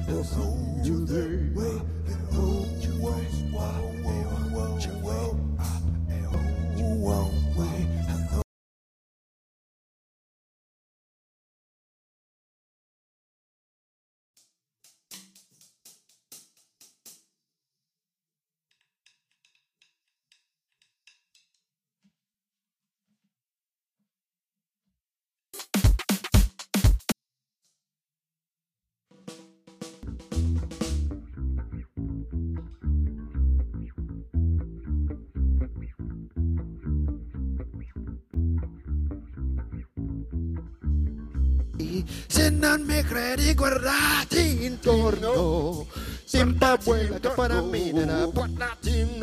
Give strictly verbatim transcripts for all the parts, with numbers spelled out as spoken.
Se non mi credi, guardati intorno, Zimbabwe la caparamina, guardatino,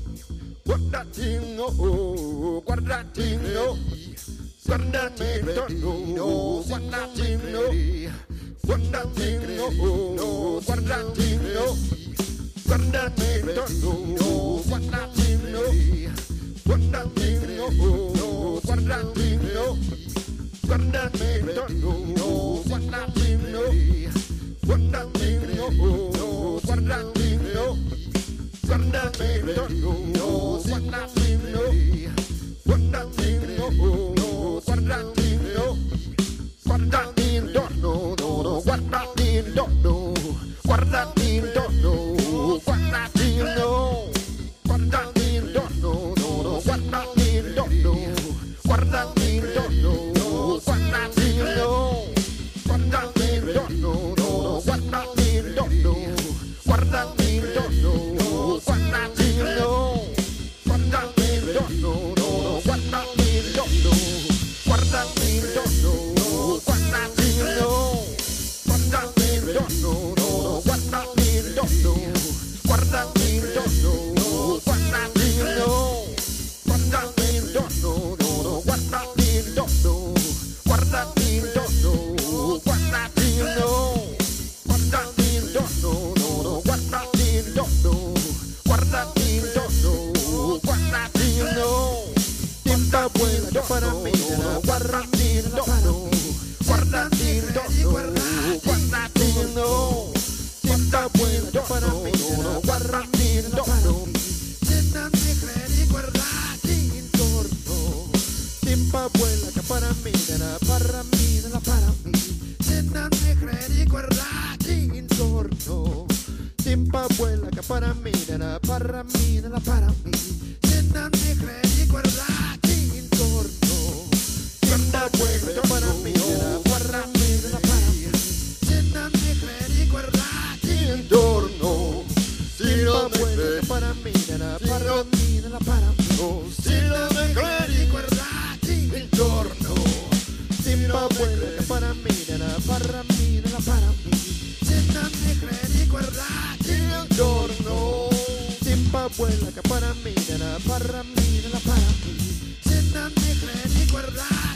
guardatino, guardatino, guardati intorno, guardatino, guardatino, guardatino, guardati intorno, guardatino, guardatino, guardatino. Guardate intorno, guardatino, guardatino, guardatino, guardate intorno, guardatino, guardatino, guardatino, guardate intorno, guardate intorno, guardate intorno, guardatino, guardate intorno, guardate intorno, guardate intorno. Zimbabwe la caparamina, la paramina, se non mi credi guardate.